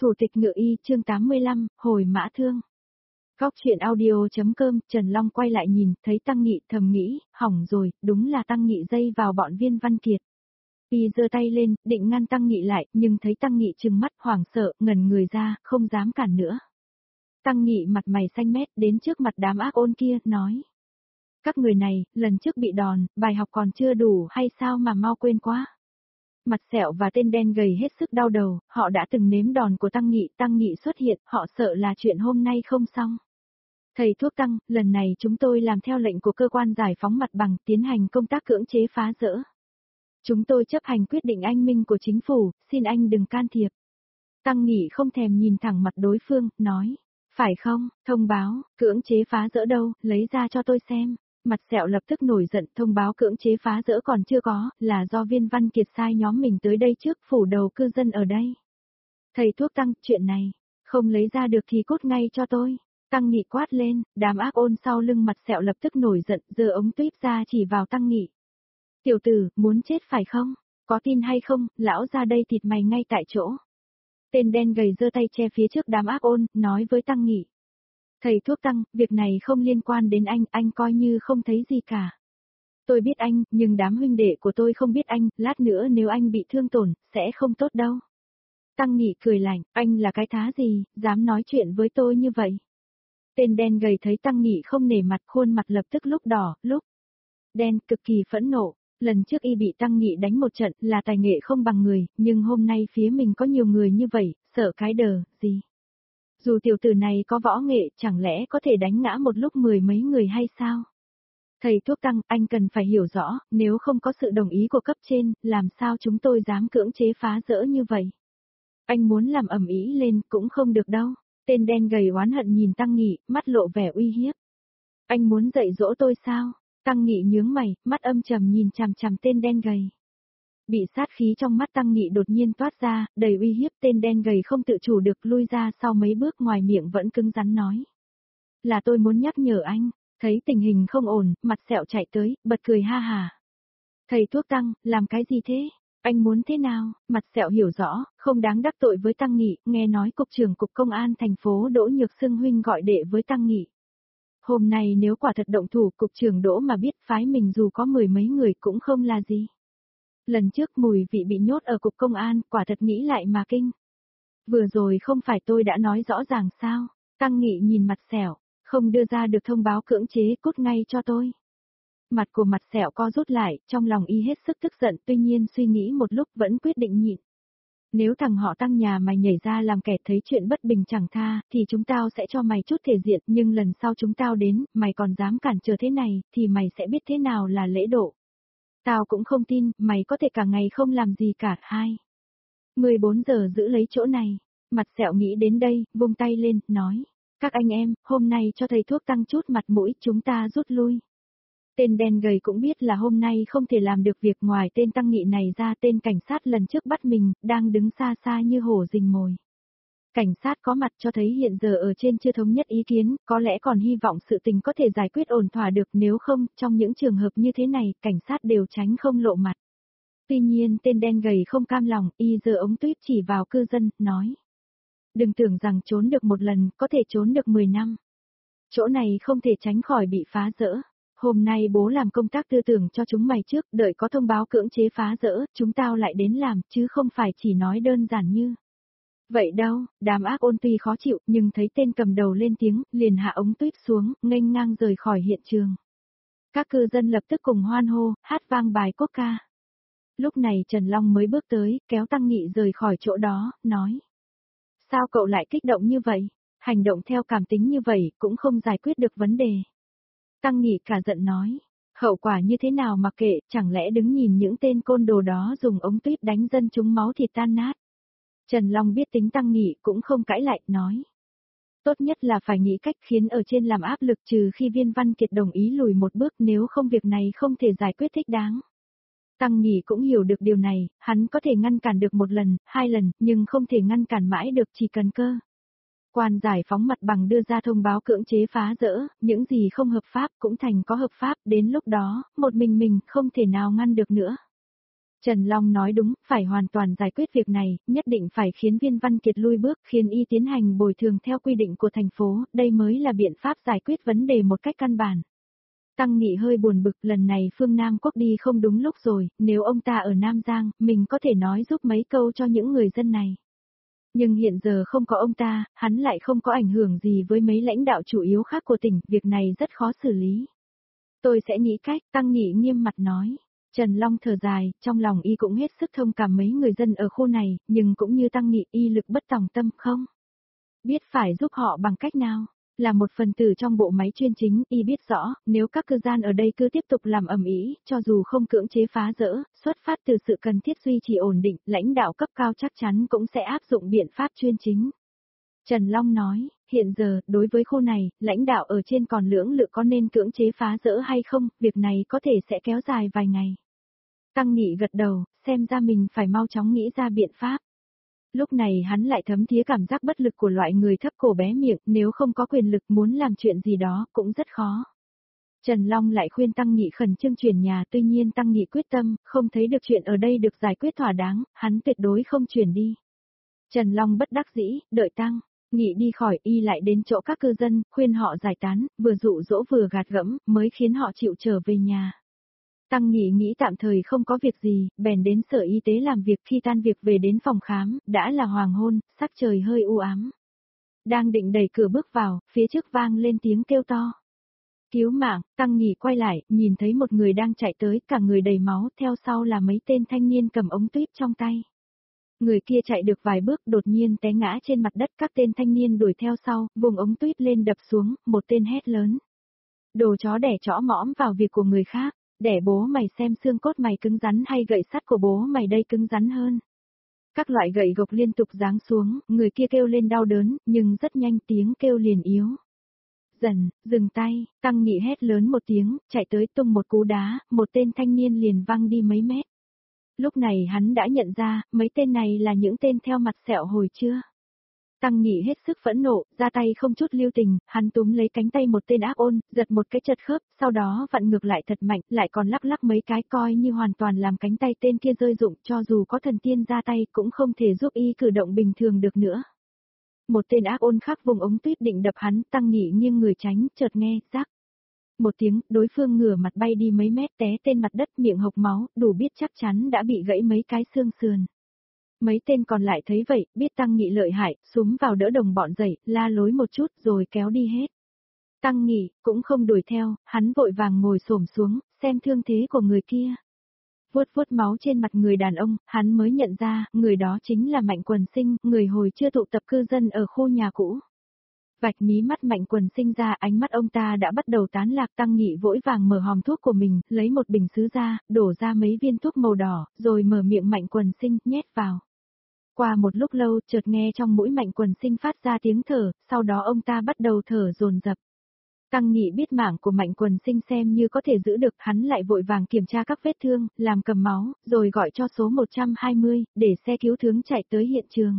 Thủ tịch Ngự Y chương 85, hồi mã thương. Góc truyện audio.com, Trần Long quay lại nhìn, thấy Tăng Nghị thầm nghĩ, hỏng rồi, đúng là Tăng Nghị dây vào bọn Viên Văn Kiệt. Y giơ tay lên, định ngăn Tăng Nghị lại, nhưng thấy Tăng Nghị trừng mắt hoảng sợ, ngẩn người ra, không dám cản nữa. Tăng Nghị mặt mày xanh mét đến trước mặt đám ác ôn kia, nói. Các người này, lần trước bị đòn, bài học còn chưa đủ hay sao mà mau quên quá. Mặt sẹo và tên đen gầy hết sức đau đầu, họ đã từng nếm đòn của Tăng Nghị xuất hiện, họ sợ là chuyện hôm nay không xong. Thầy thuốc Tăng, lần này chúng tôi làm theo lệnh của cơ quan giải phóng mặt bằng, tiến hành công tác cưỡng chế phá rỡ. Chúng tôi chấp hành quyết định anh minh của chính phủ, xin anh đừng can thiệp. Tăng Nghị không thèm nhìn thẳng mặt đối phương, nói, phải không, thông báo, cưỡng chế phá rỡ đâu, lấy ra cho tôi xem. Mặt sẹo lập tức nổi giận, thông báo cưỡng chế phá rỡ còn chưa có, là do Viên Văn Kiệt sai nhóm mình tới đây trước, phủ đầu cư dân ở đây. Thầy thuốc Tăng, chuyện này, không lấy ra được thì cút ngay cho tôi. Tăng Nghị quát lên, đám ác ôn sau lưng mặt sẹo lập tức nổi giận, giơ ống tuyếp ra chỉ vào Tăng Nghị. Tiểu tử, muốn chết phải không? Có tin hay không, lão ra đây thịt mày ngay tại chỗ. Tên đen gầy giơ tay che phía trước đám ác ôn, nói với Tăng Nghị. Thầy thuốc Tăng, việc này không liên quan đến anh coi như không thấy gì cả. Tôi biết anh, nhưng đám huynh đệ của tôi không biết anh, lát nữa nếu anh bị thương tổn, sẽ không tốt đâu. Tăng Nghị cười lạnh, anh là cái thá gì, dám nói chuyện với tôi như vậy. Tên đen gầy thấy Tăng Nghị không nể mặt, khuôn mặt lập tức lúc đỏ, lúc đen, cực kỳ phẫn nộ. Lần trước y bị Tăng Nghị đánh một trận là tài nghệ không bằng người, nhưng hôm nay phía mình có nhiều người như vậy, sợ cái đờ, gì. Dù tiểu tử này có võ nghệ, chẳng lẽ có thể đánh ngã một lúc 10 mấy người hay sao? Thầy thuốc Tăng, anh cần phải hiểu rõ, nếu không có sự đồng ý của cấp trên, làm sao chúng tôi dám cưỡng chế phá rỡ như vậy? Anh muốn làm ầm ĩ lên cũng không được đâu. Tên đen gầy oán hận nhìn Tăng Nghị, mắt lộ vẻ uy hiếp. Anh muốn dạy dỗ tôi sao? Tăng Nghị nhướng mày, mắt âm trầm nhìn chằm chằm tên đen gầy. Bị sát khí trong mắt Tăng Nghị đột nhiên toát ra, đầy uy hiếp, tên đen gầy không tự chủ được lui ra sau mấy bước, ngoài miệng vẫn cứng rắn nói. Là tôi muốn nhắc nhở anh, thấy tình hình không ổn, mặt sẹo chạy tới, bật cười ha hà. Thầy thuốc Tăng, làm cái gì thế? Anh muốn thế nào? Mặt sẹo hiểu rõ, không đáng đắc tội với Tăng Nghị, nghe nói cục trưởng cục công an thành phố Đỗ Nhược Xưng huynh gọi đệ với Tăng Nghị. Hôm nay nếu quả thật động thủ, cục trưởng Đỗ mà biết phái mình dù có 10 mấy người cũng không là gì. Lần trước Mùi Vị bị nhốt ở cục công an, quả thật nghĩ lại mà kinh. Vừa rồi không phải tôi đã nói rõ ràng sao? Tăng Nghị nhìn mặt sẹo, không đưa ra được thông báo cưỡng chế, cút ngay cho tôi. Mặt của mặt sẹo co rút lại, trong lòng y hết sức tức giận, tuy nhiên suy nghĩ một lúc vẫn quyết định nhịn. Nếu thằng họ Tăng nhà mày nhảy ra làm kẻ thấy chuyện bất bình chẳng tha, thì chúng tao sẽ cho mày chút thể diện, nhưng lần sau chúng tao đến, mày còn dám cản trở thế này, thì mày sẽ biết thế nào là lễ độ. Tao cũng không tin, mày có thể cả ngày không làm gì cả. 14 giờ giữ lấy chỗ này. Mặt sẹo nghĩ đến đây, vung tay lên, nói. Các anh em, hôm nay cho thầy thuốc Tăng chút mặt mũi, chúng ta rút lui. Tên đen gầy cũng biết là hôm nay không thể làm được việc, ngoài tên Tăng Nghị này ra, tên cảnh sát lần trước bắt mình, đang đứng xa xa như hổ rình mồi. Cảnh sát có mặt cho thấy hiện giờ ở trên chưa thống nhất ý kiến, có lẽ còn hy vọng sự tình có thể giải quyết ổn thỏa được, nếu không, trong những trường hợp như thế này, cảnh sát đều tránh không lộ mặt. Tuy nhiên tên đen gầy không cam lòng, y giơ ống tuyếp chỉ vào cư dân, nói. Đừng tưởng rằng trốn được một lần, có thể trốn được 10 năm. Chỗ này không thể tránh khỏi bị phá rỡ. Hôm nay bố làm công tác tư tưởng cho chúng mày trước, đợi có thông báo cưỡng chế phá rỡ, chúng tao lại đến làm, chứ không phải chỉ nói đơn giản như. Vậy đâu, đám ác ôn tuy khó chịu, nhưng thấy tên cầm đầu lên tiếng, liền hạ ống tuyếp xuống, nghênh ngang rời khỏi hiện trường. Các cư dân lập tức cùng hoan hô, hát vang bài quốc ca. Lúc này Trần Long mới bước tới, kéo Tăng Nghị rời khỏi chỗ đó, nói. Sao cậu lại kích động như vậy? Hành động theo cảm tính như vậy, cũng không giải quyết được vấn đề. Tăng Nghị cả giận nói. Hậu quả như thế nào mà kệ, chẳng lẽ đứng nhìn những tên côn đồ đó dùng ống tuyếp đánh dân chúng máu thịt tan nát. Trần Long biết tính Tăng Nghị cũng không cãi lại, nói. Tốt nhất là phải nghĩ cách khiến ở trên làm áp lực, trừ khi Viên Văn Kiệt đồng ý lùi một bước, nếu không việc này không thể giải quyết thích đáng. Tăng Nghị cũng hiểu được điều này, hắn có thể ngăn cản được một lần, 2 lần, nhưng không thể ngăn cản mãi được, chỉ cần cơ quan giải phóng mặt bằng đưa ra thông báo cưỡng chế phá rỡ, những gì không hợp pháp cũng thành có hợp pháp, đến lúc đó, một mình không thể nào ngăn được nữa. Trần Long nói đúng, phải hoàn toàn giải quyết việc này, nhất định phải khiến Viên Văn Kiệt lui bước, khiến y tiến hành bồi thường theo quy định của thành phố, đây mới là biện pháp giải quyết vấn đề một cách căn bản. Tăng Nghị hơi buồn bực, lần này Phương Nam Quốc đi không đúng lúc rồi, nếu ông ta ở Nam Giang, mình có thể nói giúp mấy câu cho những người dân này. Nhưng hiện giờ không có ông ta, hắn lại không có ảnh hưởng gì với mấy lãnh đạo chủ yếu khác của tỉnh, việc này rất khó xử lý. Tôi sẽ nghĩ cách, Tăng Nghị nghiêm mặt nói. Trần Long thở dài, trong lòng y cũng hết sức thông cảm mấy người dân ở khu này, nhưng cũng như Tăng Nghị y lực bất tòng tâm không. Biết phải giúp họ bằng cách nào. Là một phần tử trong bộ máy chuyên chính, y biết rõ, nếu các cư dân ở đây cứ tiếp tục làm ầm ĩ, cho dù không cưỡng chế phá rỡ, xuất phát từ sự cần thiết duy trì ổn định, lãnh đạo cấp cao chắc chắn cũng sẽ áp dụng biện pháp chuyên chính. Trần Long nói, hiện giờ, đối với khu này, lãnh đạo ở trên còn lưỡng lự có nên cưỡng chế phá rỡ hay không, việc này có thể sẽ kéo dài vài ngày. Tăng Nghị gật đầu, xem ra mình phải mau chóng nghĩ ra biện pháp. Lúc này hắn lại thấm thía cảm giác bất lực của loại người thấp cổ bé miệng, nếu không có quyền lực muốn làm chuyện gì đó cũng rất khó. Trần Long lại khuyên Tăng Nghị khẩn trương chuyển nhà, tuy nhiên Tăng Nghị quyết tâm, không thấy được chuyện ở đây được giải quyết thỏa đáng, hắn tuyệt đối không chuyển đi. Trần Long bất đắc dĩ, đợi Tăng Nghị đi khỏi y lại đến chỗ các cư dân, khuyên họ giải tán, vừa dụ dỗ vừa gạt gẫm, mới khiến họ chịu trở về nhà. Tăng Nghị nghĩ tạm thời không có việc gì, bèn đến sở y tế làm việc, khi tan việc về đến phòng khám, đã là hoàng hôn, sắc trời hơi u ám. Đang định đẩy cửa bước vào, phía trước vang lên tiếng kêu to. Cứu mạng, Tăng Nghị quay lại, nhìn thấy một người đang chạy tới, cả người đầy máu, theo sau là mấy tên thanh niên cầm ống tuyếp trong tay. Người kia chạy được vài bước đột nhiên té ngã trên mặt đất, các tên thanh niên đuổi theo sau, vùng ống tuyếp lên đập xuống, một tên hét lớn. Đồ chó đẻ chõ mõm vào việc của người khác. Để bố mày xem xương cốt mày cứng rắn hay gậy sắt của bố mày đây cứng rắn hơn. Các loại gậy gộc liên tục giáng xuống, người kia kêu lên đau đớn, nhưng rất nhanh tiếng kêu liền yếu. Dần, dừng tay, Tăng Nghị hét lớn một tiếng, chạy tới tung một cú đá, một tên thanh niên liền văng đi mấy mét. Lúc này hắn đã nhận ra, mấy tên này là những tên theo mặt sẹo hồi trưa. Tăng Nghị hết sức phẫn nộ, ra tay không chút lưu tình, hắn túm lấy cánh tay một tên ác ôn, giật một cái chật khớp, sau đó vặn ngược lại thật mạnh, lại còn lắc lắc mấy cái coi như hoàn toàn làm cánh tay tên kia rơi rụng, cho dù có thần tiên ra tay cũng không thể giúp y cử động bình thường được nữa. Một tên ác ôn khác vùng ống tuyết định đập hắn, Tăng Nghị nghiêng người tránh, chợt nghe, rắc. Một tiếng, đối phương ngửa mặt bay đi mấy mét té trên mặt đất miệng hộc máu, đủ biết chắc chắn đã bị gãy mấy cái xương sườn. Mấy tên còn lại thấy vậy, biết Tăng Nghị lợi hại, xúm vào đỡ đồng bọn dậy, la lối một chút rồi kéo đi hết. Tăng Nghị, cũng không đuổi theo, hắn vội vàng ngồi xổm xuống, xem thương thế của người kia. Vuốt vuốt máu trên mặt người đàn ông, hắn mới nhận ra, người đó chính là Mạnh Quần Sinh, người hồi chưa tụ tập cư dân ở khu nhà cũ. Vạch mí mắt Mạnh Quần Sinh ra, ánh mắt ông ta đã bắt đầu tán lạc. Tăng Nghị vội vàng mở hòm thuốc của mình, lấy một bình sứ ra, đổ ra mấy viên thuốc màu đỏ, rồi mở miệng Mạnh Quần Sinh, nhét vào. Qua một lúc lâu, chợt nghe trong mũi Mạnh Quần Sinh phát ra tiếng thở, sau đó ông ta bắt đầu thở dồn dập. Tăng Nghị biết mạng của Mạnh Quần Sinh xem như có thể giữ được, hắn lại vội vàng kiểm tra các vết thương, làm cầm máu, rồi gọi cho số 120, để xe cứu thương chạy tới hiện trường.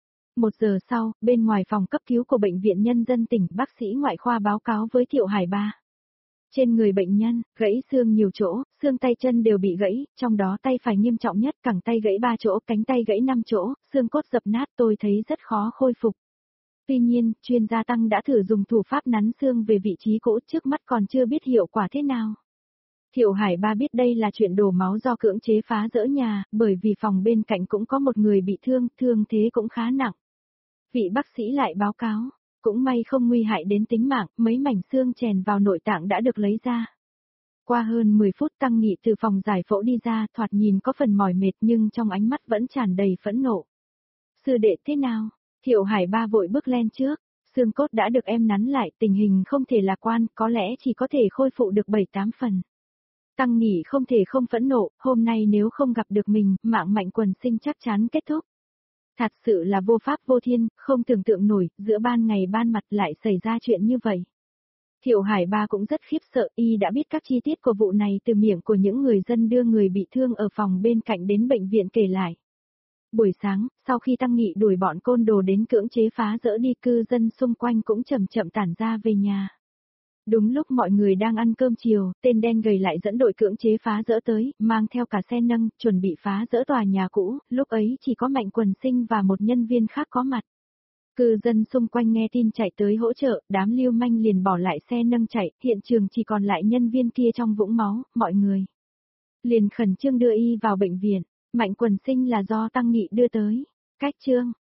1 giờ sau, bên ngoài phòng cấp cứu của Bệnh viện Nhân dân tỉnh, bác sĩ ngoại khoa báo cáo với Thiệu Hải Ba. Trên người bệnh nhân, gãy xương nhiều chỗ, xương tay chân đều bị gãy, trong đó tay phải nghiêm trọng nhất, cẳng tay gãy 3 chỗ, cánh tay gãy 5 chỗ, xương cốt dập nát, tôi thấy rất khó khôi phục. Tuy nhiên, chuyên gia Tăng đã thử dùng thủ pháp nắn xương về vị trí cũ, trước mắt còn chưa biết hiệu quả thế nào. Thiệu Hải Ba biết đây là chuyện đổ máu do cưỡng chế phá rỡ nhà, bởi vì phòng bên cạnh cũng có một người bị thương, thương thế cũng khá nặng. Vị bác sĩ lại báo cáo, cũng may không nguy hại đến tính mạng, mấy mảnh xương chèn vào nội tạng đã được lấy ra. Qua hơn 10 phút Tăng Nghị từ phòng giải phẫu đi ra, thoạt nhìn có phần mỏi mệt nhưng trong ánh mắt vẫn tràn đầy phẫn nộ. Sư đệ thế nào? Thiệu Hải Ba vội bước lên trước, xương cốt đã được em nắn lại, tình hình không thể lạc quan, có lẽ chỉ có thể khôi phục được 7-8 phần. Tăng Nghị không thể không phẫn nộ, hôm nay nếu không gặp được mình, mạng Mạnh Quần Sinh chắc chắn kết thúc. Thật sự là vô pháp vô thiên, không tưởng tượng nổi, giữa ban ngày ban mặt lại xảy ra chuyện như vậy. Thiệu Hải Ba cũng rất khiếp sợ, y đã biết các chi tiết của vụ này từ miệng của những người dân đưa người bị thương ở phòng bên cạnh đến bệnh viện kể lại. Buổi sáng, sau khi Tăng Nghị đuổi bọn côn đồ đến cưỡng chế phá rỡ đi, cư dân xung quanh cũng chậm chậm tản ra về nhà. Đúng lúc mọi người đang ăn cơm chiều, tên đen gầy lại dẫn đội cưỡng chế phá rỡ tới, mang theo cả xe nâng, chuẩn bị phá rỡ tòa nhà cũ, lúc ấy chỉ có Mạnh Quần Sinh và một nhân viên khác có mặt. Cư dân xung quanh nghe tin chạy tới hỗ trợ, đám lưu manh liền bỏ lại xe nâng chạy, hiện trường chỉ còn lại nhân viên kia trong vũng máu, mọi người liền khẩn trương đưa y vào bệnh viện. Mạnh Quần Sinh là do Tăng Nghị đưa tới. Cách chương